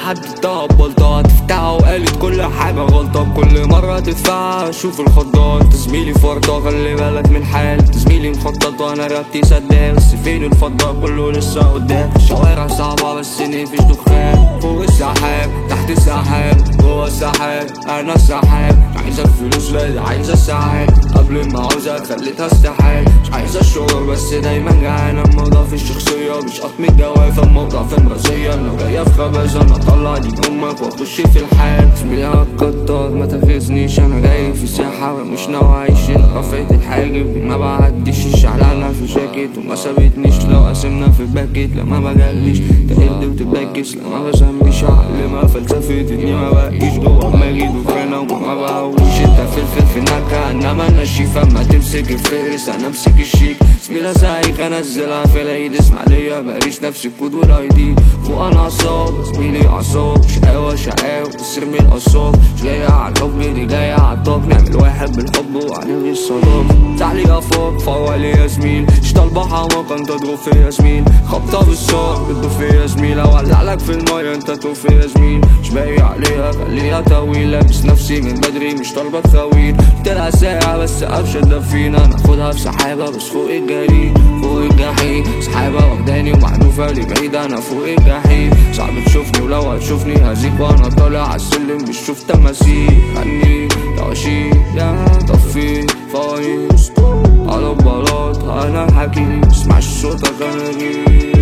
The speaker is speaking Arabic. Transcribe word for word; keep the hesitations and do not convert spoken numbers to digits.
حد بلطة تفتحها وقالت كل حاجة غلطة، كل مرة تدفعها شوف الخضات. تزميلي فرطة خلي بالك من حال، تزميلي مخطط وانا رابطي سداد، بس فين الفضة كله لسه قدام. الشوارع صعبة بس مفيش دخان، فوق السحاب تحت السحاب جوه السحاب انا السحاب. عايزة الفلوس لا عايزة السعادة، قبل ما عاوزها خليتها استحال. مش عايزة الشغل بس دايما جعانة، الموضوع في الشخصية مش قطم الجوافة، الموضوع في مرازية لو جاية في خبازة انا اطلع دي امك واخش في الحال. زميلي هتكتر ما تاخذنيش انا جاي في ساحة ومش ناوي اعيش هنا، رفعت الحاجب ما بعديش الشعلانة في جاكيت وما سابتنيش، لو قسمنا في باكيت لما بجليش تقلد وتبكس لما بسميش اعلمها فلسفة اني ما بقيش جوه دماغي دخانة وما بقويش. انت فلفل في النكهة انما انا الشيفة، ما تمسك الفارس انا امسك الشيك. زميلة زيك انزلها في العيد اسماعيلية ماليش نفس الكود والاي دي، فوق انا عصاب زميلي عصاب شقاوة شقاوة بس ارمي القصاب. مش جاية عالحب دي جاية عالطاق، نعمل واحد بالحب وهنلغي الصداق. تعلي افاق فوالي يا زميل اشتى البحر ممكن تضرب في يا زميل، خبطة بالساق بتضرب في يا زميل، اولع لك في المية انت توفي يا زميل. مش باقي عليها خليها طويل، لابس نفسي من بدري مش طالبة تخويل. قلتلها ساعة بس قفشة تدفينا، ناخدها في سحابة بس فوق الجليد فوق الجحيم. سحابة واخداني ومحذوفة لي بعيد انا فوق الجحيم. صعب تشوفني ولو هتشوفني هزيك وانا طالع عالسلم بشوف تماثيل. غني يا وشي يا طفي فايز على البلاط انا الحكيم، مسمعش صوتك انا غير